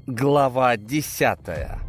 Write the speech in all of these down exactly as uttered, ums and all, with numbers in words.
Глава десятая.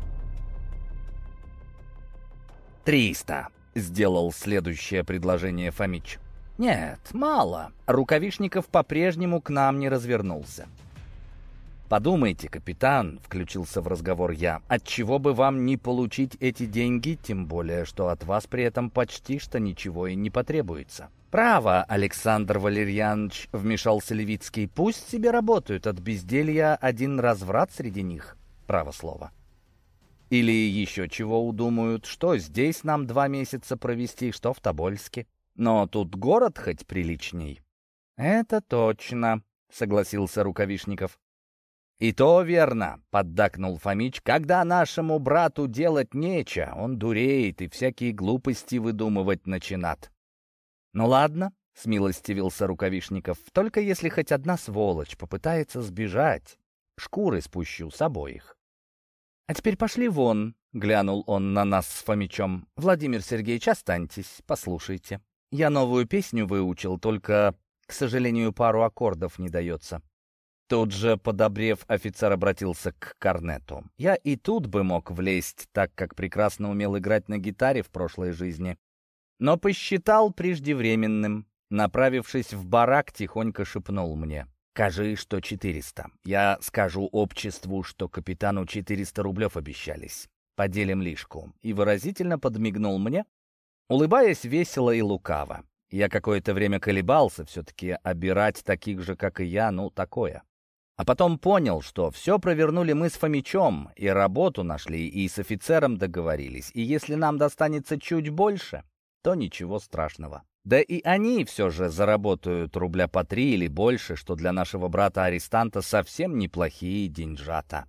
«Триста», — сделал следующее предложение Фомич. «Нет, мало. Рукавишников по-прежнему к нам не развернулся». «Подумайте, капитан», — включился в разговор я, — «отчего бы вам не получить эти деньги, тем более, что от вас при этом почти что ничего и не потребуется». «Право, Александр Валерьянович», — вмешался Левицкий, — «пусть себе работают, от безделья один разврат среди них, право слово. Или еще чего удумают, что здесь нам два месяца провести, что в Тобольске. Но тут город хоть приличней». «Это точно», — согласился Рукавишников. «И то верно», — поддакнул Фомич, — «когда нашему брату делать нечего, он дуреет и всякие глупости выдумывать начинат». «Ну ладно», — смилостивился Рукавишников, — «только если хоть одна сволочь попытается сбежать, шкуры спущу с обоих». «А теперь пошли вон», — глянул он на нас с Фомичом. «Владимир Сергеевич, останьтесь, послушайте. Я новую песню выучил, только, к сожалению, пару аккордов не дается». Тут же, подобрев, офицер обратился к корнету. «Я и тут бы мог влезть, так как прекрасно умел играть на гитаре в прошлой жизни. Но посчитал преждевременным. Направившись в барак, тихонько шепнул мне: «Кажи, что четыреста. Я скажу обществу, что капитану четыреста рублев обещались. Поделим лишку». И выразительно подмигнул мне, улыбаясь весело и лукаво. Я какое-то время колебался, все-таки обирать таких же, как и я, ну, такое. А потом понял, что все провернули мы с Фомичом, и работу нашли, и с офицером договорились. И если нам достанется чуть больше, то ничего страшного. Да и они все же заработают рубля по три или больше, что для нашего брата-арестанта совсем неплохие деньжата.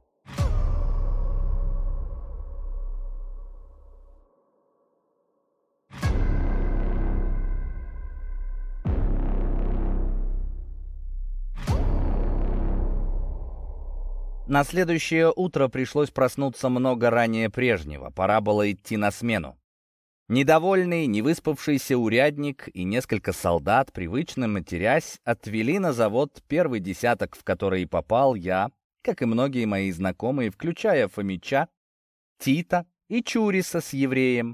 На следующее утро пришлось проснуться много ранее прежнего. Пора было идти на смену. Недовольный, невыспавшийся урядник и несколько солдат, привычно матерясь, отвели на завод первый десяток, в который попал я, как и многие мои знакомые, включая Фомича, Тита и Чуриса с евреем.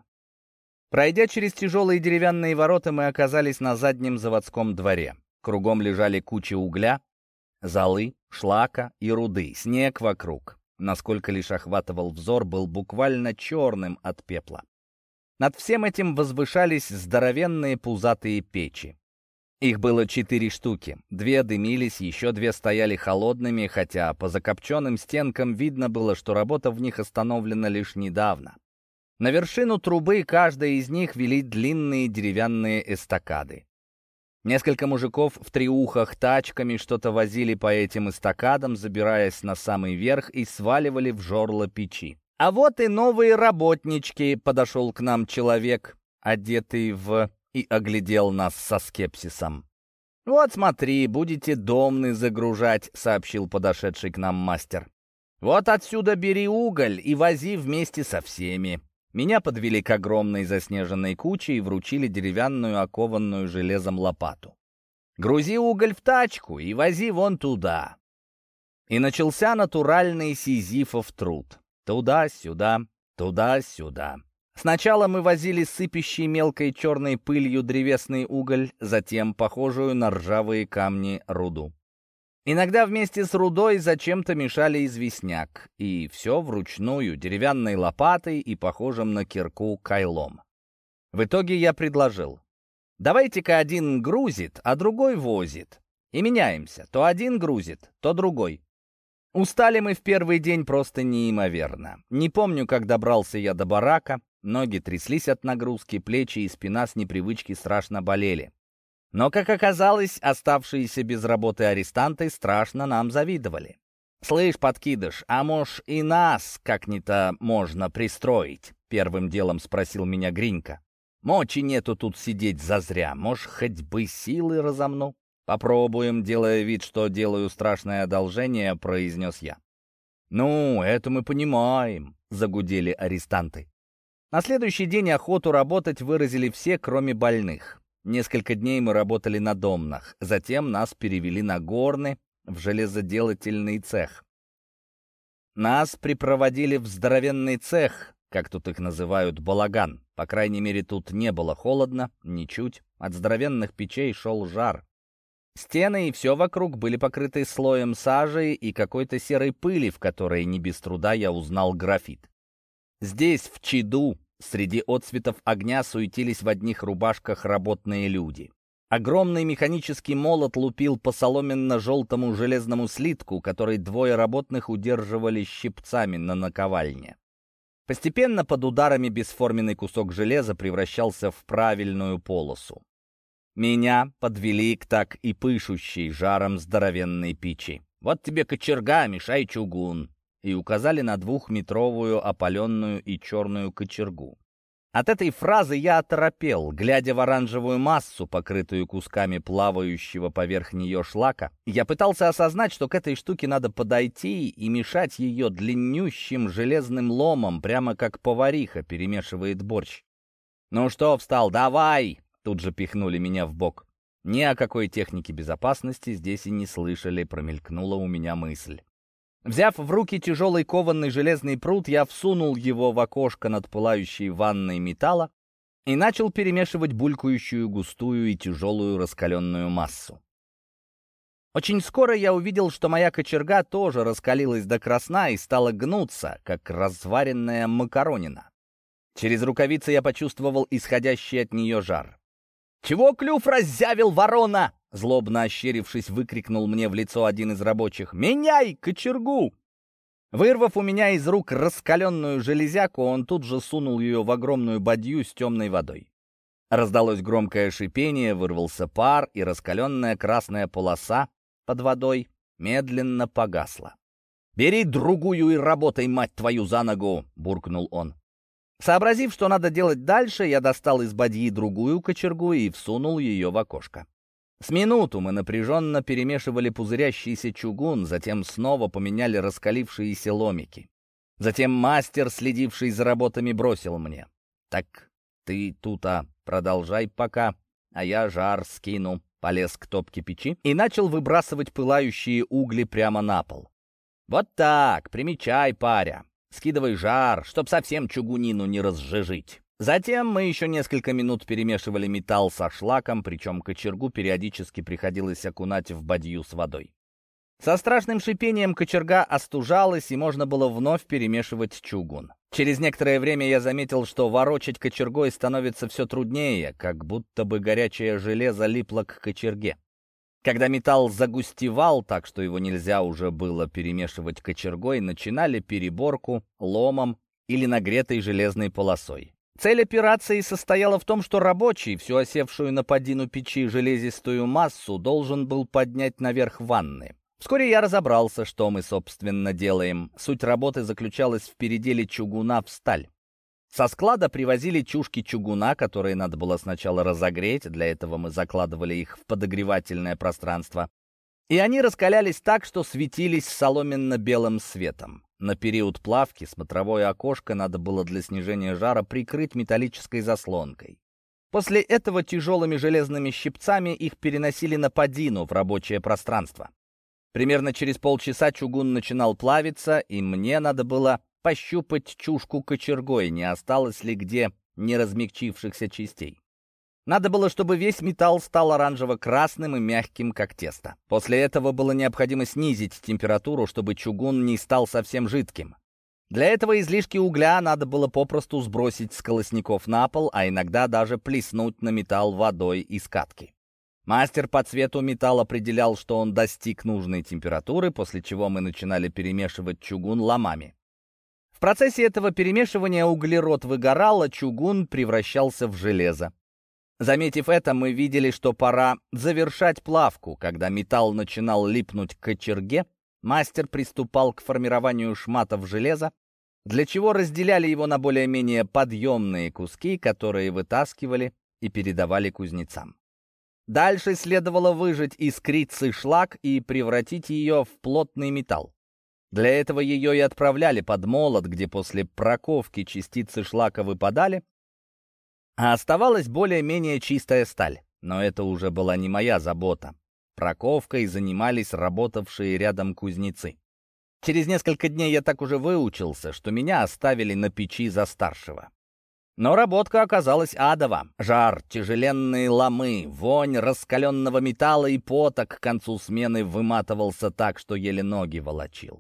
Пройдя через тяжелые деревянные ворота, мы оказались на заднем заводском дворе. Кругом лежали кучи угля, золы, шлака и руды, снег вокруг, насколько лишь охватывал взор, был буквально черным от пепла. Над всем этим возвышались здоровенные пузатые печи. Их было четыре штуки. Две дымились, еще две стояли холодными, хотя по закопченным стенкам видно было, что работа в них остановлена лишь недавно. На вершину трубы каждая из них вели длинные деревянные эстакады. Несколько мужиков в триухах тачками что-то возили по этим эстакадам, забираясь на самый верх и сваливали в жорло печи. «А вот и новые работнички», — подошел к нам человек, одетый в... и оглядел нас со скепсисом. «Вот смотри, будете домны загружать», — сообщил подошедший к нам мастер. «Вот отсюда бери уголь и вози вместе со всеми». Меня подвели к огромной заснеженной куче и вручили деревянную, окованную железом лопату. «Грузи уголь в тачку и вози вон туда». И начался натуральный сизифов труд. Туда-сюда, туда-сюда. Сначала мы возили сыпящий мелкой черной пылью древесный уголь, затем похожую на ржавые камни руду. Иногда вместе с рудой зачем-то мешали известняк, и все вручную, деревянной лопатой и похожим на кирку кайлом. В итоге я предложил: давайте-ка один грузит, а другой возит. И меняемся, то один грузит, то другой. Устали мы в первый день просто неимоверно. Не помню, как добрался я до барака. Ноги тряслись от нагрузки, плечи и спина с непривычки страшно болели. Но, как оказалось, оставшиеся без работы арестанты страшно нам завидовали. «Слышь, подкидыш, а мож и нас как-то можно пристроить?» — первым делом спросил меня Гринька. «Мочи нету тут сидеть зазря, мож хоть бы силы разомну». «Попробуем», — делая вид, что делаю страшное одолжение, произнес я. «Ну, это мы понимаем», — загудели арестанты. На следующий день охоту работать выразили все, кроме больных. Несколько дней мы работали на домнах, затем нас перевели на горны в железоделательный цех. Нас припроводили в здоровенный цех, как тут их называют, балаган. По крайней мере, тут не было холодно, ничуть. От здоровенных печей шел жар. Стены и все вокруг были покрыты слоем сажи и какой-то серой пыли, в которой не без труда я узнал графит. Здесь, в чаду, среди отцветов огня суетились в одних рубашках работные люди. Огромный механический молот лупил по соломенно-желтому железному слитку, который двое работных удерживали щипцами на наковальне. Постепенно под ударами бесформенный кусок железа превращался в правильную полосу. Меня подвели к так и пышущей жаром здоровенной печи. «Вот тебе кочерга, мешай чугун!» И указали на двухметровую опаленную и черную кочергу. От этой фразы я оторопел, глядя в оранжевую массу, покрытую кусками плавающего поверх нее шлака. Я пытался осознать, что к этой штуке надо подойти и мешать ее длиннющим железным ломом, прямо как повариха перемешивает борщ. «Ну что встал, давай!» Тут же пихнули меня в бок. Ни о какой технике безопасности здесь и не слышали, промелькнула у меня мысль. Взяв в руки тяжелый кованный железный прут, я всунул его в окошко над пылающей ванной металла и начал перемешивать булькающую густую и тяжелую раскаленную массу. Очень скоро я увидел, что моя кочерга тоже раскалилась до красна и стала гнуться, как разваренная макаронина. Через рукавицы я почувствовал исходящий от нее жар. «Чего клюв раззявил, ворона?» Злобно ощерившись, выкрикнул мне в лицо один из рабочих. «Меняй кочергу!» Вырвав у меня из рук раскаленную железяку, он тут же сунул ее в огромную бадью с темной водой. Раздалось громкое шипение, вырвался пар, и раскаленная красная полоса под водой медленно погасла. «Бери другую и работай, мать твою, за ногу!» — буркнул он. Сообразив, что надо делать дальше, я достал из бадьи другую кочергу и всунул ее в окошко. С минуту мы напряженно перемешивали пузырящийся чугун, затем снова поменяли раскалившиеся ломики. Затем мастер, следивший за работами, бросил мне: «Так ты тут-а продолжай пока, а я жар скину». Полез к топке печи и начал выбрасывать пылающие угли прямо на пол. «Вот так, примечай, паря. Скидывай жар, чтоб совсем чугунину не разжижить». Затем мы еще несколько минут перемешивали металл со шлаком, причем кочергу периодически приходилось окунать в бадью с водой. Со страшным шипением кочерга остужалась, и можно было вновь перемешивать чугун. Через некоторое время я заметил, что ворочать кочергой становится все труднее, как будто бы горячее железо липло к кочерге. Когда металл загустевал так, что его нельзя уже было перемешивать кочергой, начинали переборку ломом или нагретой железной полосой. Цель операции состояла в том, что рабочий всю осевшую на поддину печи железистую массу должен был поднять наверх ванны. Вскоре я разобрался, что мы, собственно, делаем. Суть работы заключалась в переделе чугуна в сталь. Со склада привозили чушки чугуна, которые надо было сначала разогреть, для этого мы закладывали их в подогревательное пространство. И они раскалялись так, что светились соломенно-белым светом. На период плавки смотровое окошко надо было для снижения жара прикрыть металлической заслонкой. После этого тяжелыми железными щипцами их переносили на поддину в рабочее пространство. Примерно через полчаса чугун начинал плавиться, и мне надо было пощупать чушку кочергой, не осталось ли где неразмягчившихся частей. Надо было, чтобы весь металл стал оранжево-красным и мягким, как тесто. После этого было необходимо снизить температуру, чтобы чугун не стал совсем жидким. Для этого излишки угля надо было попросту сбросить с колосников на пол, а иногда даже плеснуть на металл водой из катки. Мастер по цвету металл определял, что он достиг нужной температуры, после чего мы начинали перемешивать чугун ломами. В процессе этого перемешивания углерод выгорал, а чугун превращался в железо. Заметив это, мы видели, что пора завершать плавку. Когда металл начинал липнуть к кочерге, мастер приступал к формированию шматов железа, для чего разделяли его на более-менее подъемные куски, которые вытаскивали и передавали кузнецам. Дальше следовало выжать искрицы шлак и превратить ее в плотный металл. Для этого ее и отправляли под молот, где после проковки частицы шлака выпадали, а оставалась более-менее чистая сталь. Но это уже была не моя забота. Проковкой занимались работавшие рядом кузнецы. Через несколько дней я так уже выучился, что меня оставили на печи за старшего. Но работка оказалась адова. Жар, тяжеленные ломы, вонь раскаленного металла и пота к концу смены выматывался так, что еле ноги волочил.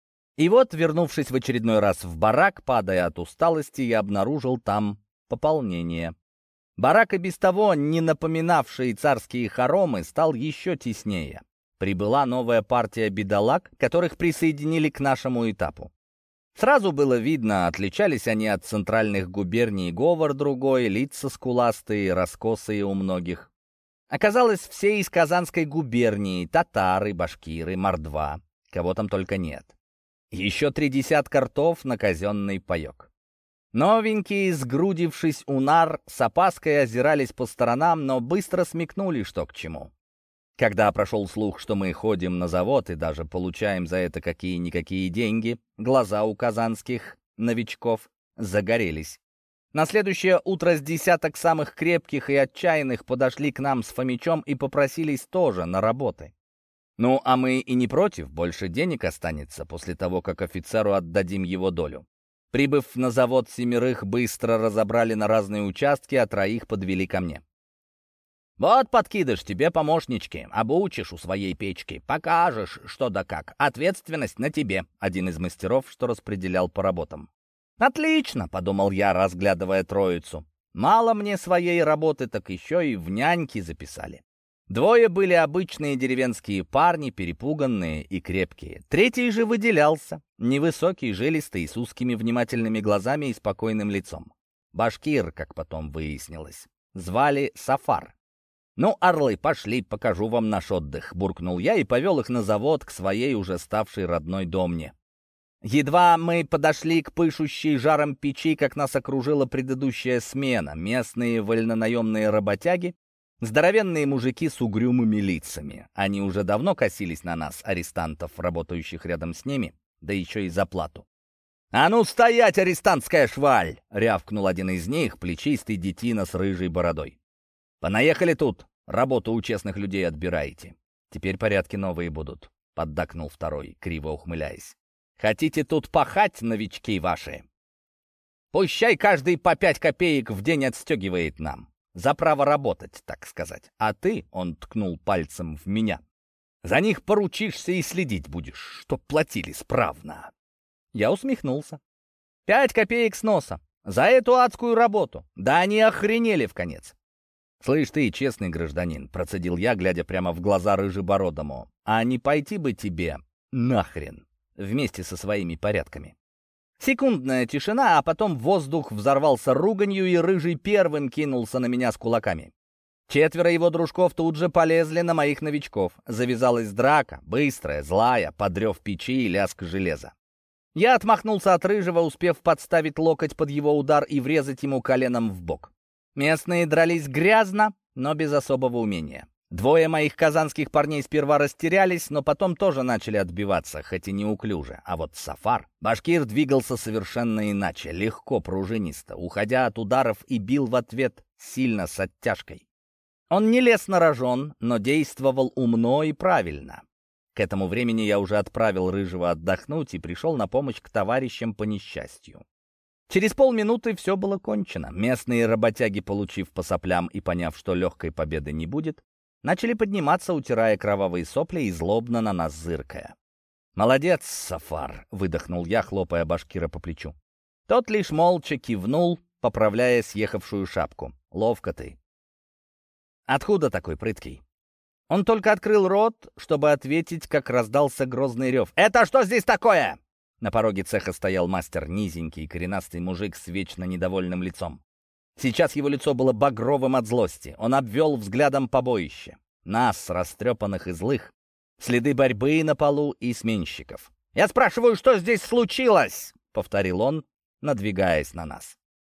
И вот, вернувшись в очередной раз в барак, падая от усталости, я обнаружил там пополнение. Барак, и без того не напоминавший царские хоромы, стал еще теснее. Прибыла новая партия бедолаг, которых присоединили к нашему этапу. Сразу было видно, отличались они от центральных губерний, говор другой, лица скуластые, раскосые у многих. Оказалось, все из Казанской губернии, татары, башкиры, мордва, кого там только нет. Еще три десятка ртов на казенный паек. Новенькие, сгрудившись у нар, с опаской озирались по сторонам, но быстро смекнули, что к чему. Когда прошел слух, что мы ходим на завод и даже получаем за это какие-никакие деньги, глаза у казанских новичков загорелись. На следующее утро с десяток самых крепких и отчаянных подошли к нам с Фомичом и попросились тоже на работы. Ну, а мы и не против, больше денег останется после того, как офицеру отдадим его долю. Прибыв на завод, семерых быстро разобрали на разные участки, а троих подвели ко мне. «Вот, подкидыш, тебе помощнички, обучишь у своей печки, покажешь, что да как. Ответственность на тебе», — один из мастеров, что распределял по работам. «Отлично», — подумал я, разглядывая троицу. «Мало мне своей работы, так еще и в няньки записали». Двое были обычные деревенские парни, перепуганные и крепкие. Третий же выделялся, невысокий, жилистый, с узкими внимательными глазами и спокойным лицом. Башкир, как потом выяснилось. Звали Сафар. «Ну, орлы, пошли, покажу вам наш отдых», — буркнул я и повел их на завод к своей уже ставшей родной домне. Едва мы подошли к пышущей жаром печи, как нас окружила предыдущая смена. Местные вольнонаемные работяги, здоровенные мужики с угрюмыми лицами. Они уже давно косились на нас, арестантов, работающих рядом с ними, да еще и за плату. «А ну стоять, арестантская шваль!» — рявкнул один из них, плечистый детина с рыжей бородой. «Понаехали тут, работу у честных людей отбираете. Теперь порядки новые будут», — поддакнул второй, криво ухмыляясь. «Хотите тут пахать, новички ваши? Пущай каждый по пять копеек в день отстегивает нам. За право работать, так сказать. А ты, — он ткнул пальцем в меня, — за них поручишься и следить будешь, чтоб платили справно». Я усмехнулся. «Пять копеек с носа. За эту адскую работу. Да они охренели в конец». «Слышь ты, честный гражданин», — процедил я, глядя прямо в глаза рыжебородому, «а не пойти бы тебе нахрен вместе со своими порядками». Секундная тишина, а потом воздух взорвался руганью, и рыжий первым кинулся на меня с кулаками. Четверо его дружков тут же полезли на моих новичков. Завязалась драка, быстрая, злая, под рев печи и лязг железа. Я отмахнулся от рыжего, успев подставить локоть под его удар и врезать ему коленом в бок. Местные дрались грязно, но без особого умения. Двое моих казанских парней сперва растерялись, но потом тоже начали отбиваться, хоть и неуклюже. А вот Сафар, башкир, двигался совершенно иначе, легко, пружинисто, уходя от ударов, и бил в ответ сильно, с оттяжкой. Он не лез на рожон, но действовал умно и правильно. К этому времени я уже отправил рыжего отдохнуть и пришел на помощь к товарищам по несчастью. Через полминуты все было кончено. Местные работяги, получив по соплям и поняв, что легкой победы не будет, начали подниматься, утирая кровавые сопли и злобно на нас зыркая. «Молодец, Сафар!» — выдохнул я, хлопая башкира по плечу. Тот лишь молча кивнул, поправляя съехавшую шапку. «Ловко ты!» «Откуда такой прыткий?» Он только открыл рот, чтобы ответить, как раздался грозный рев. «Это что здесь такое?» На пороге цеха стоял мастер, низенький, коренастый мужик с вечно недовольным лицом. Сейчас его лицо было багровым от злости. Он обвел взглядом побоище. Нас, растрепанных и злых, следы борьбы на полу и сменщиков. «Я спрашиваю, что здесь случилось?» — повторил он, надвигаясь на нас.